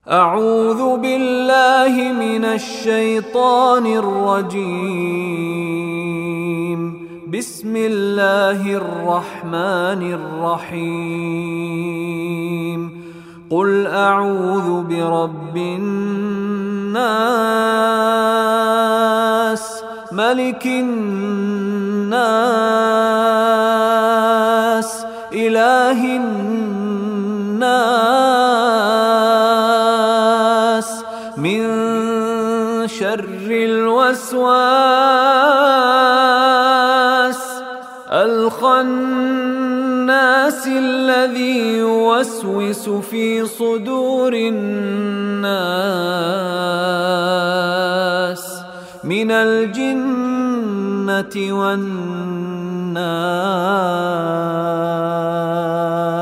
أعوذ بالله من الشيطان الرجيم. بسم الله الرحمن الرحيم. قل أعوذ برب الناس، ملك الناس، إله الناس، من شر الوسواس الخناس الذي يوسوس في صدور الناس من الجنة والناس.